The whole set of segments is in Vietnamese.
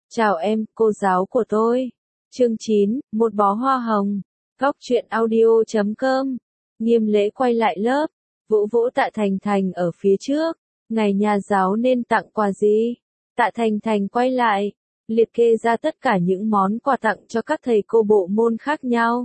Chào em, cô giáo của tôi. Chương 9, một bó hoa hồng. Góc truyện audio.com. Nghiêm Lễ quay lại lớp, vỗ vỗ Tạ Thành Thành ở phía trước. Ngày nhà giáo nên tặng quà gì? Tạ Thành Thành quay lại, liệt kê ra tất cả những món quà tặng cho các thầy cô bộ môn khác nhau.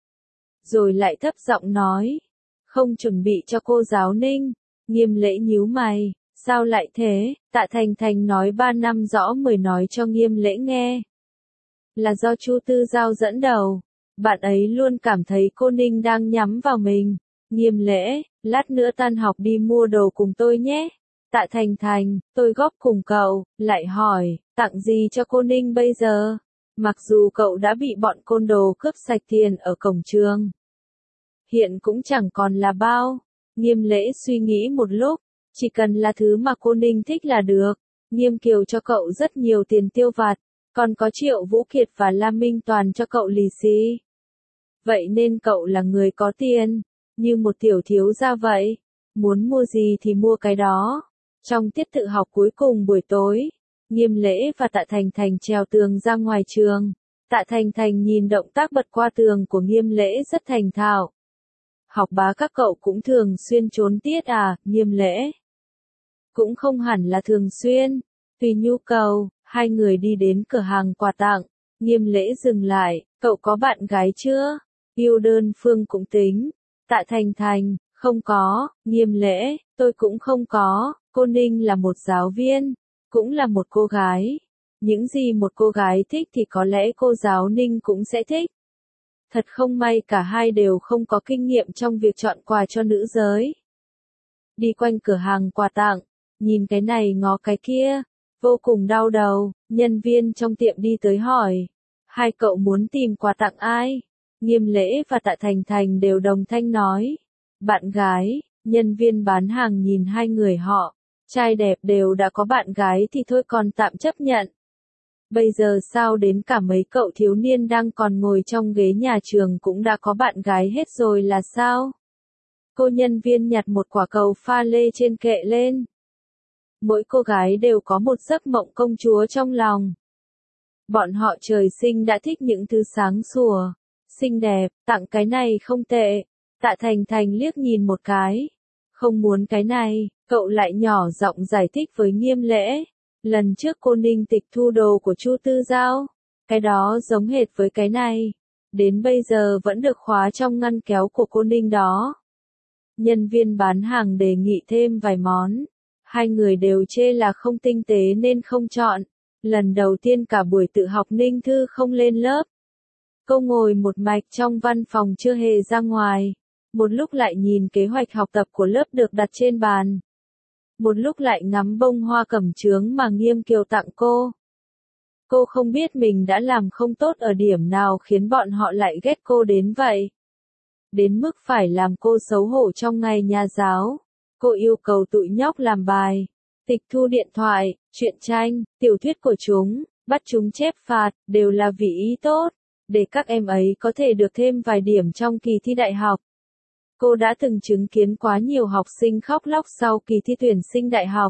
Rồi lại thấp giọng nói, không chuẩn bị cho cô giáo Ninh. Nghiêm Lễ nhíu mày. Sao lại thế? Tạ Thành Thành nói 3 năm rõ 10 nói cho Nghiêm Lễ nghe. Là do Chu Tư Giao dẫn đầu. Bạn ấy luôn cảm thấy cô Ninh đang nhắm vào mình. Nghiêm Lễ, lát nữa tan học đi mua đồ cùng tôi nhé. Tạ Thành Thành, tôi góp cùng cậu, lại hỏi, tặng gì cho cô Ninh bây giờ? Mặc dù cậu đã bị bọn côn đồ cướp sạch tiền ở cổng trường. Hiện cũng chẳng còn là bao. Nghiêm Lễ suy nghĩ một lúc. Chỉ cần là thứ mà cô Ninh thích là được. Nghiêm Kiều cho cậu rất nhiều tiền tiêu vặt, còn có Triệu Vũ Kiệt và Lam Minh Toàn cho cậu lì xì. Vậy nên cậu là người có tiền, như một tiểu thiếu gia vậy. Muốn mua gì thì mua cái đó. Trong tiết tự học cuối cùng buổi tối, Nghiêm Lễ và Tạ Thành Thành trèo tường ra ngoài trường. Tạ Thành Thành nhìn động tác bật qua tường của Nghiêm Lễ rất thành thạo. Học bá các cậu cũng thường xuyên trốn tiết à, Nghiêm Lễ? Cũng không hẳn là thường xuyên, tùy nhu cầu. Hai người đi đến cửa hàng quà tặng. Nghiêm Lễ dừng lại, cậu có bạn gái chưa? Yêu đơn phương cũng tính. Tạ Thành Thành, không có. Nghiêm Lễ, tôi cũng không có. Cô Ninh là một giáo viên, cũng là một cô gái. Những gì một cô gái thích thì có lẽ cô giáo Ninh cũng sẽ thích. Thật không may cả hai đều không có kinh nghiệm trong việc chọn quà cho nữ giới. Đi quanh cửa hàng quà tặng, nhìn cái này ngó cái kia, vô cùng đau đầu. Nhân viên trong tiệm đi tới hỏi, hai cậu muốn tìm quà tặng ai? Nghiêm Lễ và Tạ Thành Thành đều đồng thanh nói, bạn gái. Nhân viên bán hàng nhìn hai người họ, trai đẹp đều đã có bạn gái thì thôi còn tạm chấp nhận. Bây giờ sao đến cả mấy cậu thiếu niên đang còn ngồi trong ghế nhà trường cũng đã có bạn gái hết rồi là sao? Cô nhân viên nhặt một quả cầu pha lê trên kệ lên. Mỗi cô gái đều có một giấc mộng công chúa trong lòng. Bọn họ trời sinh đã thích những thứ sáng sủa, xinh đẹp, tặng cái này không tệ. Tạ Thành Thành liếc nhìn một cái. Không muốn cái này, cậu lại nhỏ giọng giải thích với Nghiêm Lễ. Lần trước cô Ninh tịch thu đồ của Chu Tư Giao. Cái đó giống hệt với cái này. Đến bây giờ vẫn được khóa trong ngăn kéo của cô Ninh đó. Nhân viên bán hàng đề nghị thêm vài món. Hai người đều chê là không tinh tế nên không chọn. Lần đầu tiên cả buổi tự học Ninh Thư không lên lớp. Cô ngồi một mạch trong văn phòng chưa hề ra ngoài. Một lúc lại nhìn kế hoạch học tập của lớp được đặt trên bàn. Một lúc lại ngắm bông hoa cẩm chướng mà Nghiêm Kiều tặng cô. Cô không biết mình đã làm không tốt ở điểm nào khiến bọn họ lại ghét cô đến vậy. Đến mức phải làm cô xấu hổ trong ngày nhà giáo. Cô yêu cầu tụi nhóc làm bài, tịch thu điện thoại, truyện tranh, tiểu thuyết của chúng, bắt chúng chép phạt, đều là vì ý tốt, để các em ấy có thể được thêm vài điểm trong kỳ thi đại học. Cô đã từng chứng kiến quá nhiều học sinh khóc lóc sau kỳ thi tuyển sinh đại học.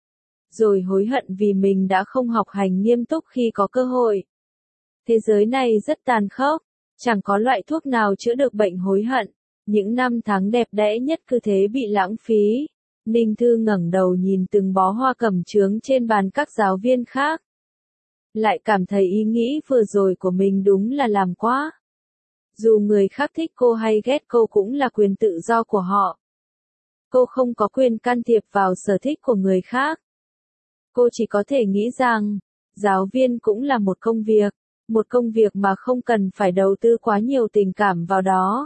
Rồi hối hận vì mình đã không học hành nghiêm túc khi có cơ hội. Thế giới này rất tàn khốc, chẳng có loại thuốc nào chữa được bệnh hối hận. Những năm tháng đẹp đẽ nhất cứ thế bị lãng phí. Ninh Thư ngẩng đầu nhìn từng bó hoa cẩm chướng trên bàn các giáo viên khác. Lại cảm thấy ý nghĩ vừa rồi của mình đúng là làm quá. Dù người khác thích cô hay ghét cô cũng là quyền tự do của họ. Cô không có quyền can thiệp vào sở thích của người khác. Cô chỉ có thể nghĩ rằng, giáo viên cũng là một công việc mà không cần phải đầu tư quá nhiều tình cảm vào đó.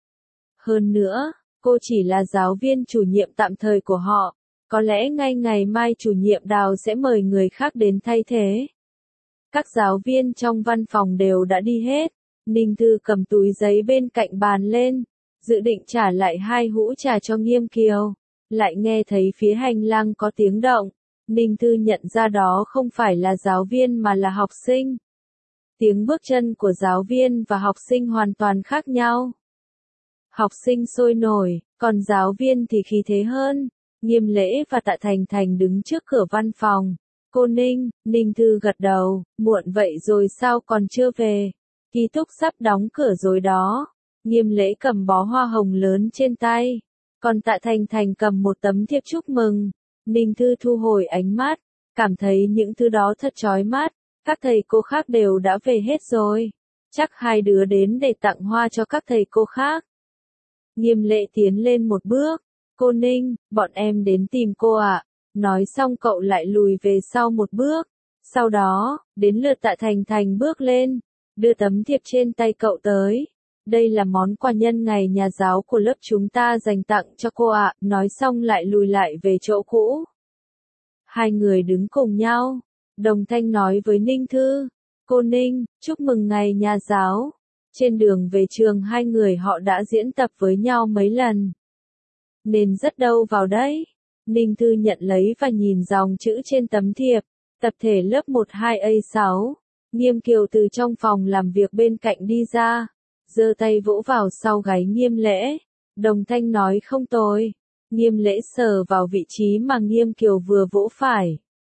Hơn nữa, cô chỉ là giáo viên chủ nhiệm tạm thời của họ. Có lẽ ngay ngày mai chủ nhiệm Đào sẽ mời người khác đến thay thế. Các giáo viên trong văn phòng đều đã đi hết. Ninh Thư cầm túi giấy bên cạnh bàn lên, dự định trả lại 2 hũ trà cho Nghiêm Kiều. Lại nghe thấy phía hành lang có tiếng động. Ninh Thư nhận ra đó không phải là giáo viên mà là học sinh. Tiếng bước chân của giáo viên và học sinh hoàn toàn khác nhau. Học sinh sôi nổi, còn giáo viên thì khí thế hơn. Nghiêm Lễ và Tạ Thành Thành đứng trước cửa văn phòng. Cô Ninh, Ninh Thư gật đầu, muộn vậy rồi sao còn chưa về? Ký túc sắp đóng cửa rồi đó. Nghiêm Lễ cầm bó hoa hồng lớn trên tay. Còn Tạ Thành Thành cầm một tấm thiệp chúc mừng. Ninh Thư thu hồi ánh mắt, cảm thấy những thứ đó thật chói mắt. Các thầy cô khác đều đã về hết rồi. Chắc hai đứa đến để tặng hoa cho các thầy cô khác. Nghiêm Lễ tiến lên một bước. Cô Ninh, bọn em đến tìm cô ạ. Nói xong cậu lại lùi về sau một bước. Sau đó, đến lượt Tạ Thành Thành bước lên, đưa tấm thiệp trên tay cậu tới. Đây là món quà nhân ngày nhà giáo của lớp chúng ta dành tặng cho cô ạ. Nói xong lại lùi lại về chỗ cũ. Hai người đứng cùng nhau. Đồng thanh nói với Ninh Thư. Cô Ninh, chúc mừng ngày nhà giáo. Trên đường về trường hai người họ đã diễn tập với nhau mấy lần. Nên rất đâu vào đấy. Ninh Thư nhận lấy và nhìn dòng chữ trên tấm thiệp. Tập thể lớp 12A6. Nghiêm Kiều từ trong phòng làm việc bên cạnh đi ra. Giơ tay vỗ vào sau gáy Nghiêm Lễ. Đồng thanh nói không tồi. Nghiêm Lễ sờ vào vị trí mà Nghiêm Kiều vừa vỗ phải.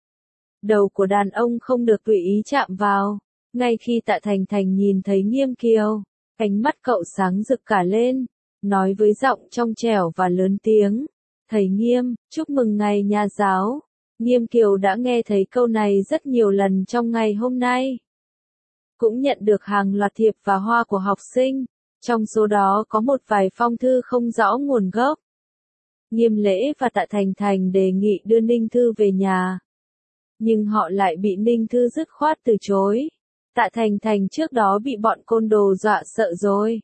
Đầu của đàn ông không được tùy ý chạm vào. Ngay khi Tạ Thành Thành nhìn thấy Nghiêm Kiều, ánh mắt cậu sáng rực cả lên. Nói với giọng trong trẻo và lớn tiếng. Thầy Nghiêm, chúc mừng ngày nhà giáo. Nghiêm Kiều đã nghe thấy câu này rất nhiều lần trong ngày hôm nay. Cũng nhận được hàng loạt thiệp và hoa của học sinh. Trong số đó có một vài phong thư không rõ nguồn gốc. Nghiêm Lễ và Tạ Thành Thành đề nghị đưa Ninh Thư về nhà. Nhưng họ lại bị Ninh Thư dứt khoát từ chối. Tạ Thành Thành trước đó bị bọn côn đồ dọa sợ rồi.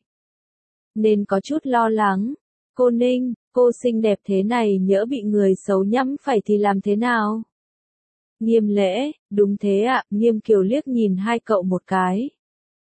Nên có chút lo lắng. Cô Ninh, cô xinh đẹp thế này nhỡ bị người xấu nhắm phải thì làm thế nào? Nghiêm Lễ, đúng thế ạ. Nghiêm Kiều liếc nhìn hai cậu một cái.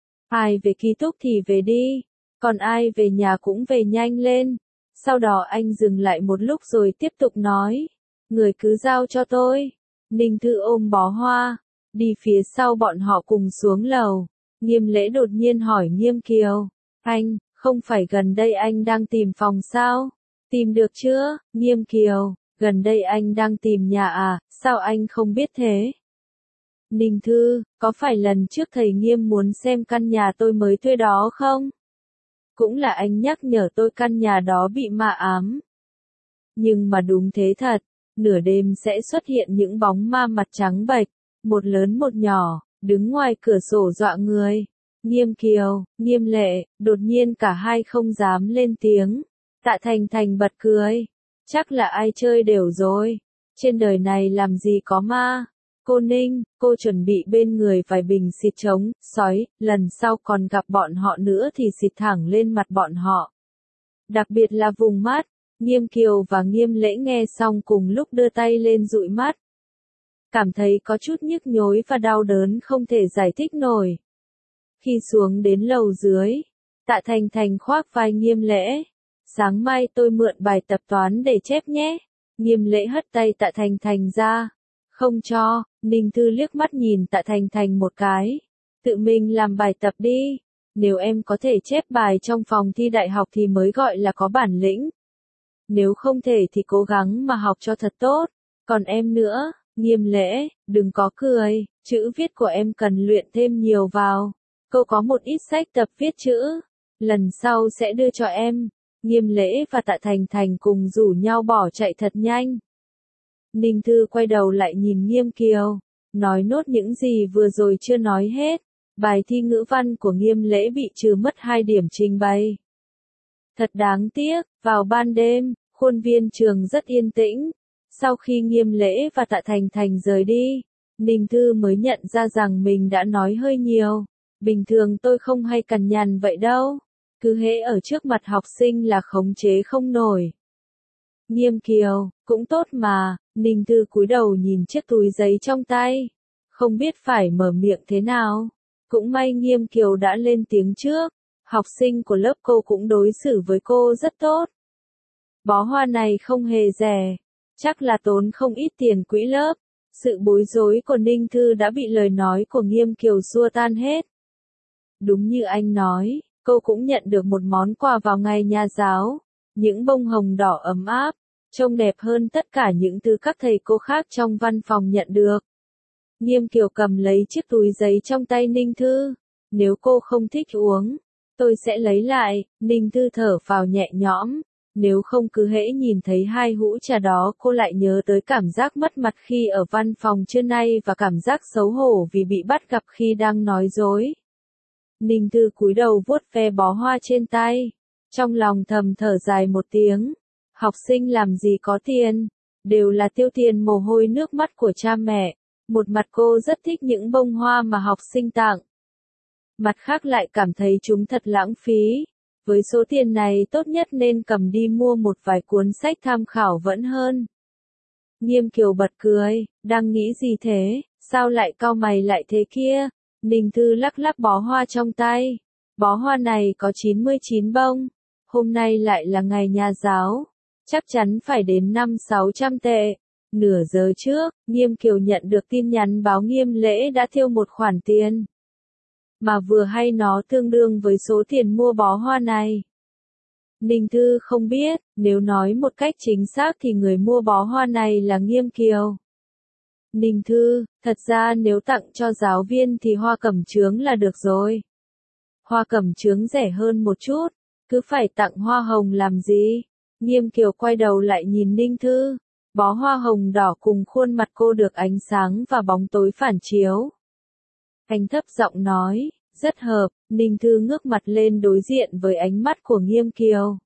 Ai về ký túc thì về đi. Còn ai về nhà cũng về nhanh lên. Sau đó anh dừng lại một lúc rồi tiếp tục nói. Người cứ giao cho tôi. Ninh Thư ôm bó hoa. Đi phía sau bọn họ cùng xuống lầu. Nghiêm Lễ đột nhiên hỏi Nghiêm Kiều. Anh, không phải gần đây anh đang tìm phòng sao? Tìm được chưa? Nghiêm Kiều, gần đây anh đang tìm nhà à, sao anh không biết thế? Ninh Thư, có phải lần trước thầy Nghiêm muốn xem căn nhà tôi mới thuê đó không? Cũng là anh nhắc nhở tôi căn nhà đó bị ma ám. Nhưng mà đúng thế thật, nửa đêm sẽ xuất hiện những bóng ma mặt trắng bệch, một lớn một nhỏ, đứng ngoài cửa sổ dọa người. Nghiêm Kiều, Nghiêm Lễ, đột nhiên cả hai không dám lên tiếng. Tạ Thành Thành bật cười. Chắc là ai chơi đều rồi. Trên đời này làm gì có ma. Cô Ninh, cô chuẩn bị bên người vài bình xịt chống, sói, lần sau còn gặp bọn họ nữa thì xịt thẳng lên mặt bọn họ. Đặc biệt là vùng mắt. Nghiêm Kiều và Nghiêm Lễ nghe xong cùng lúc đưa tay lên dụi mắt. Cảm thấy có chút nhức nhối và đau đớn không thể giải thích nổi. Khi xuống đến lầu dưới, Tạ Thành Thành khoác vai Nghiêm Lễ. Sáng mai tôi mượn bài tập toán để chép nhé. Nghiêm Lễ hất tay Tạ Thành Thành ra. Không cho. Ninh Thư liếc mắt nhìn Tạ Thành Thành một cái. Tự mình làm bài tập đi. Nếu em có thể chép bài trong phòng thi đại học thì mới gọi là có bản lĩnh. Nếu không thể thì cố gắng mà học cho thật tốt. Còn em nữa, Nghiêm Lễ, đừng có cười, chữ viết của em cần luyện thêm nhiều vào. Cô có một ít sách tập viết chữ. Lần sau sẽ đưa cho em. Nghiêm Lễ và Tạ Thành Thành cùng rủ nhau bỏ chạy thật nhanh. Ninh Thư quay đầu lại nhìn Nghiêm Kiều. Nói nốt những gì vừa rồi chưa nói hết. Bài thi ngữ văn của Nghiêm Lễ bị trừ mất 2 điểm trình bày. Thật đáng tiếc, vào ban đêm, khuôn viên trường rất yên tĩnh. Sau khi Nghiêm Lễ và Tạ Thành Thành rời đi, Ninh Thư mới nhận ra rằng mình đã nói hơi nhiều. Bình thường tôi không hay cằn nhằn vậy đâu. Cứ hễ ở trước mặt học sinh là khống chế không nổi. Nghiêm Kiều, cũng tốt mà. Ninh Thư cúi đầu nhìn chiếc túi giấy trong tay. Không biết phải mở miệng thế nào. Cũng may Nghiêm Kiều đã lên tiếng trước. Học sinh của lớp cô cũng đối xử với cô rất tốt. Bó hoa này không hề rẻ. Chắc là tốn không ít tiền quỹ lớp. Sự bối rối của Ninh Thư đã bị lời nói của Nghiêm Kiều xua tan hết. Đúng như anh nói, cô cũng nhận được một món quà vào ngày nhà giáo. Những bông hồng đỏ ấm áp, trông đẹp hơn tất cả những thứ các thầy cô khác trong văn phòng nhận được. Nghiêm Kiều cầm lấy chiếc túi giấy trong tay Ninh Thư. Nếu cô không thích uống, tôi sẽ lấy lại. Ninh Thư thở phào nhẹ nhõm. Nếu không cứ hễ nhìn thấy hai hũ trà đó cô lại nhớ tới cảm giác mất mặt khi ở văn phòng trưa nay và cảm giác xấu hổ vì bị bắt gặp khi đang nói dối. Ninh Thư cúi đầu vuốt ve bó hoa trên tay. Trong lòng thầm thở dài một tiếng. Học sinh làm gì có tiền, đều là tiêu tiền mồ hôi nước mắt của cha mẹ. Một mặt cô rất thích những bông hoa mà học sinh tặng. Mặt khác lại cảm thấy chúng thật lãng phí. Với số tiền này tốt nhất nên cầm đi mua một vài cuốn sách tham khảo vẫn hơn. Nghiêm Kiều bật cười, đang nghĩ gì thế, sao lại cau mày lại thế kia? Ninh Thư lắc lắc bó hoa trong tay. Bó hoa này có 99 bông. Hôm nay lại là ngày nhà giáo. Chắc chắn phải đến 500-600 tệ. Nửa giờ trước, Nghiêm Kiều nhận được tin nhắn báo Nghiêm Lễ đã thiêu một khoản tiền. Mà vừa hay nó tương đương với số tiền mua bó hoa này. Ninh Thư không biết, nếu nói một cách chính xác thì người mua bó hoa này là Nghiêm Kiều. Ninh Thư, thật ra nếu tặng cho giáo viên thì hoa cẩm chướng là được rồi. Hoa cẩm chướng rẻ hơn một chút, cứ phải tặng hoa hồng làm gì? Nghiêm Kiều quay đầu lại nhìn Ninh Thư. Bó hoa hồng đỏ cùng khuôn mặt cô được ánh sáng và bóng tối phản chiếu. Anh thấp giọng nói, rất hợp. Ninh Thư ngước mặt lên đối diện với ánh mắt của Nghiêm Kiều.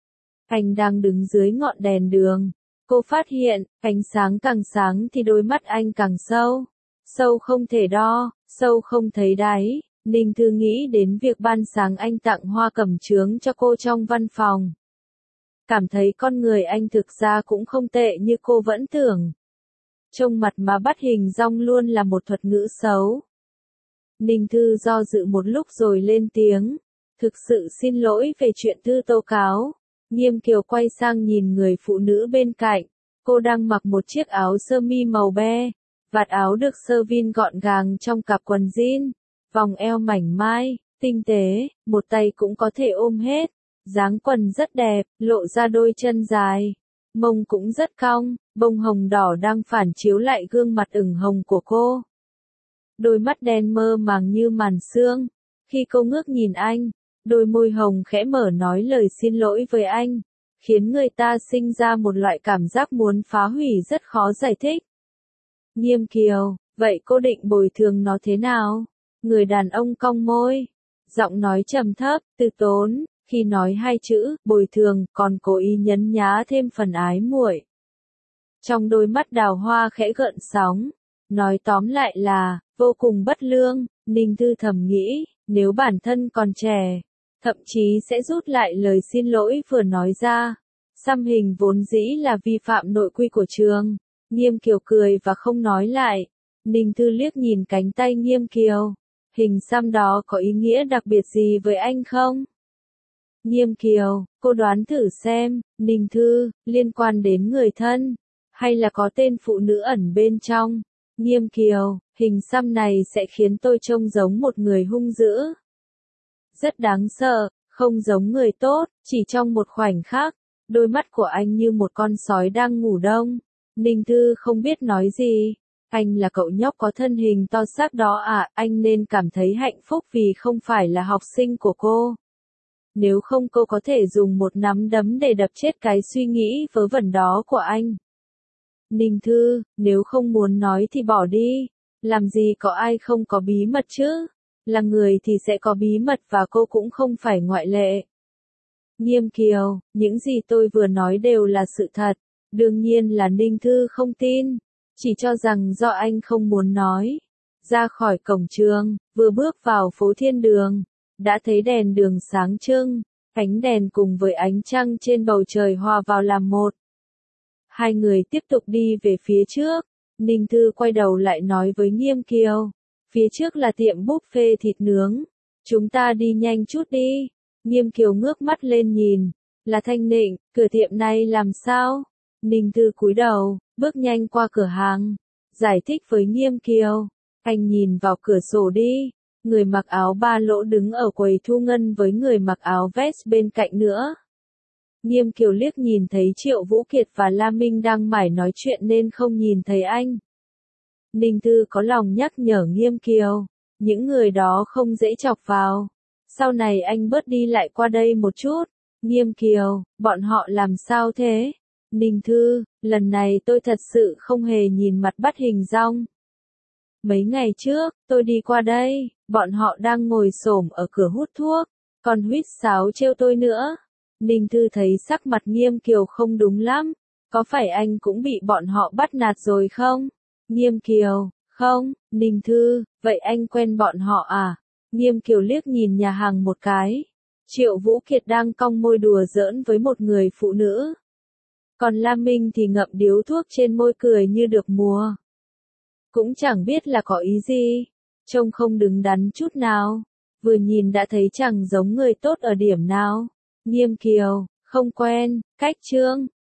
Anh đang đứng dưới ngọn đèn đường. Cô phát hiện, ánh sáng càng sáng thì đôi mắt anh càng sâu. Sâu không thể đo, sâu không thấy đáy. Ninh Thư nghĩ đến việc ban sáng anh tặng hoa cẩm chướng cho cô trong văn phòng. Cảm thấy con người anh thực ra cũng không tệ như cô vẫn tưởng. Trông mặt mà bắt hình dong luôn là một thuật ngữ xấu. Ninh Thư do dự một lúc rồi lên tiếng. Thực sự xin lỗi về chuyện Thư tố cáo. Nghiêm Kiều quay sang nhìn người phụ nữ bên cạnh. Cô đang mặc một chiếc áo sơ mi màu be. Vạt áo được sơ vin gọn gàng trong cặp quần jean. Vòng eo mảnh mai, tinh tế, một tay cũng có thể ôm hết. Dáng quần rất đẹp, lộ ra đôi chân dài. Mông cũng rất cong, bông hồng đỏ đang phản chiếu lại gương mặt ửng hồng của cô. Đôi mắt đen mơ màng như màn sương. Khi cô ngước nhìn anh, đôi môi hồng khẽ mở nói lời xin lỗi với anh, khiến người ta sinh ra một loại cảm giác muốn phá hủy rất khó giải thích. Nghiêm Kiều, vậy cô định bồi thường nó thế nào? Người đàn ông cong môi, giọng nói trầm thấp, từ tốn, khi nói hai chữ, bồi thường, còn cố ý nhấn nhá thêm phần ái muội. Trong đôi mắt đào hoa khẽ gợn sóng, nói tóm lại là, vô cùng bất lương. Ninh Thư thầm nghĩ, nếu bản thân còn trẻ, thậm chí sẽ rút lại lời xin lỗi vừa nói ra. Xăm hình vốn dĩ là vi phạm nội quy của trường. Nghiêm Kiều cười và không nói lại. Ninh Thư liếc nhìn cánh tay Nghiêm Kiều. Hình xăm đó có ý nghĩa đặc biệt gì với anh không? Nghiêm Kiều, cô đoán thử xem. Ninh Thư, liên quan đến người thân, hay là có tên phụ nữ ẩn bên trong? Nghiêm Kiều, hình xăm này sẽ khiến tôi trông giống một người hung dữ. Rất đáng sợ, không giống người tốt. Chỉ trong một khoảnh khắc, đôi mắt của anh như một con sói đang ngủ đông. Ninh Thư không biết nói gì. Anh là cậu nhóc có thân hình to xác đó à? Anh nên cảm thấy hạnh phúc vì không phải là học sinh của cô. Nếu không cô có thể dùng một nắm đấm để đập chết cái suy nghĩ vớ vẩn đó của anh. Ninh Thư, nếu không muốn nói thì bỏ đi. Làm gì có ai không có bí mật chứ? Là người thì sẽ có bí mật và cô cũng không phải ngoại lệ. Nghiêm Kiều, những gì tôi vừa nói đều là sự thật. Đương nhiên là Ninh Thư không tin. Chỉ cho rằng do anh không muốn nói. Ra khỏi cổng trường, vừa bước vào phố Thiên Đường, đã thấy đèn đường sáng trưng, ánh đèn cùng với ánh trăng trên bầu trời hòa vào làm một. Hai người tiếp tục đi về phía trước. Ninh Thư quay đầu lại nói với Nghiêm Kiều. Phía trước là tiệm buffet thịt nướng. Chúng ta đi nhanh chút đi. Nghiêm Kiều ngước mắt lên nhìn. Là Thanh Nịnh, cửa tiệm này làm sao? Ninh Thư cúi đầu, bước nhanh qua cửa hàng. Giải thích với Nghiêm Kiều. Anh nhìn vào cửa sổ đi. Người mặc áo ba lỗ đứng ở quầy thu ngân với người mặc áo vest bên cạnh nữa. Nghiêm Kiều liếc nhìn thấy Triệu Vũ Kiệt và La Minh đang mải nói chuyện nên không nhìn thấy anh. Ninh Thư có lòng nhắc nhở Nghiêm Kiều, những người đó không dễ chọc vào. Sau này anh bớt đi lại qua đây một chút. Nghiêm Kiều, bọn họ làm sao thế? Ninh Thư, lần này tôi thật sự không hề nhìn mặt bắt hình dong. Mấy ngày trước, tôi đi qua đây, bọn họ đang ngồi xổm ở cửa hút thuốc, còn huýt sáo trêu tôi nữa. Ninh Thư thấy sắc mặt Nghiêm Kiều không đúng lắm, có phải anh cũng bị bọn họ bắt nạt rồi không? Nghiêm Kiều, không. Ninh Thư, vậy anh quen bọn họ à? Nghiêm Kiều liếc nhìn nhà hàng một cái. Triệu Vũ Kiệt đang cong môi đùa giỡn với một người phụ nữ. Còn Lam Minh thì ngậm điếu thuốc trên môi cười như được mùa. Cũng chẳng biết là có ý gì. Trông không đứng đắn chút nào. Vừa nhìn đã thấy chẳng giống người tốt ở điểm nào. Nghiêm Kiều, không quen, cách Trương.